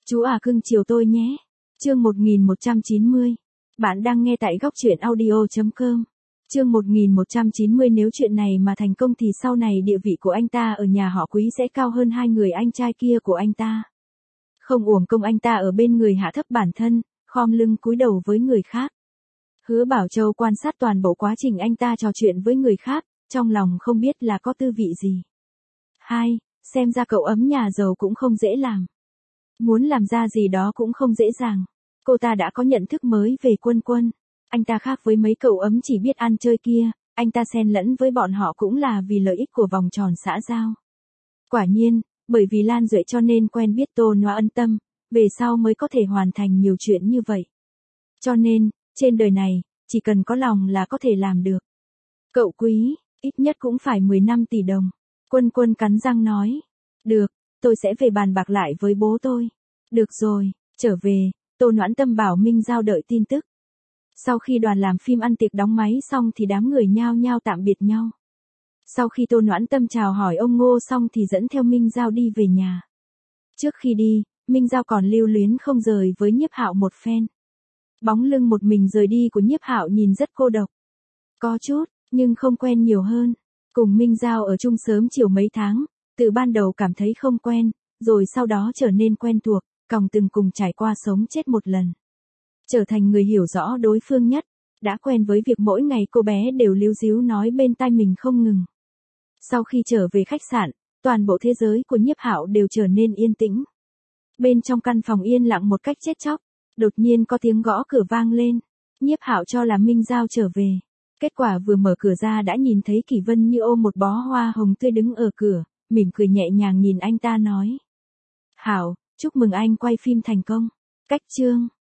Chú à cưng chiều tôi nhé. Chương 1190. Bạn đang nghe tại góc truyện audio.com. Chương 1190. Nếu chuyện này mà thành công thì sau này địa vị của anh ta ở nhà họ Quý sẽ cao hơn hai người anh trai kia của anh ta. Không uổng công anh ta ở bên người hạ thấp bản thân, khom lưng cúi đầu với người khác. Hứa Bảo Châu quan sát toàn bộ quá trình anh ta trò chuyện với người khác, trong lòng không biết là có tư vị gì. 2. Xem ra cậu ấm nhà giàu cũng không dễ làm. Muốn làm ra gì đó cũng không dễ dàng. Cô ta đã có nhận thức mới về Quân Quân. Anh ta khác với mấy cậu ấm chỉ biết ăn chơi kia, anh ta xen lẫn với bọn họ cũng là vì lợi ích của vòng tròn xã giao. Quả nhiên, bởi vì Lan Duệ cho nên quen biết Tôn Ngoa Ân Tâm, về sau mới có thể hoàn thành nhiều chuyện như vậy. Cho nên, trên đời này, chỉ cần có lòng là có thể làm được. Cậu Quý, ít nhất cũng phải 15 tỷ đồng. Quân Quân cắn răng nói. Được, tôi sẽ về bàn bạc lại với bố tôi. Được rồi, trở về, Tô Noãn Tâm bảo Minh Giao đợi tin tức. Sau khi đoàn làm phim ăn tiệc đóng máy xong thì đám người nhao nhao tạm biệt nhau. Sau khi Tô Noãn Tâm chào hỏi ông Ngô xong thì dẫn theo Minh Giao đi về nhà. Trước khi đi, Minh Giao còn lưu luyến không rời với Nhiếp Hạo một phen. Bóng lưng một mình rời đi của Nhiếp Hạo nhìn rất cô độc. Có chút, nhưng không quen nhiều hơn. Cùng Minh Giao ở chung sớm chiều mấy tháng, từ ban đầu cảm thấy không quen, rồi sau đó trở nên quen thuộc, còng từng cùng trải qua sống chết một lần. Trở thành người hiểu rõ đối phương nhất, đã quen với việc mỗi ngày cô bé đều líu díu nói bên tai mình không ngừng. Sau khi trở về khách sạn, toàn bộ thế giới của Nhiếp Hạo đều trở nên yên tĩnh. Bên trong căn phòng yên lặng một cách chết chóc, đột nhiên có tiếng gõ cửa vang lên. Nhiếp Hạo cho là Minh Giao trở về. Kết quả vừa mở cửa ra đã nhìn thấy Kỷ Vân Như ôm một bó hoa hồng tươi đứng ở cửa, mỉm cười nhẹ nhàng nhìn anh ta nói. Hạo, chúc mừng anh quay phim thành công. Cách chương.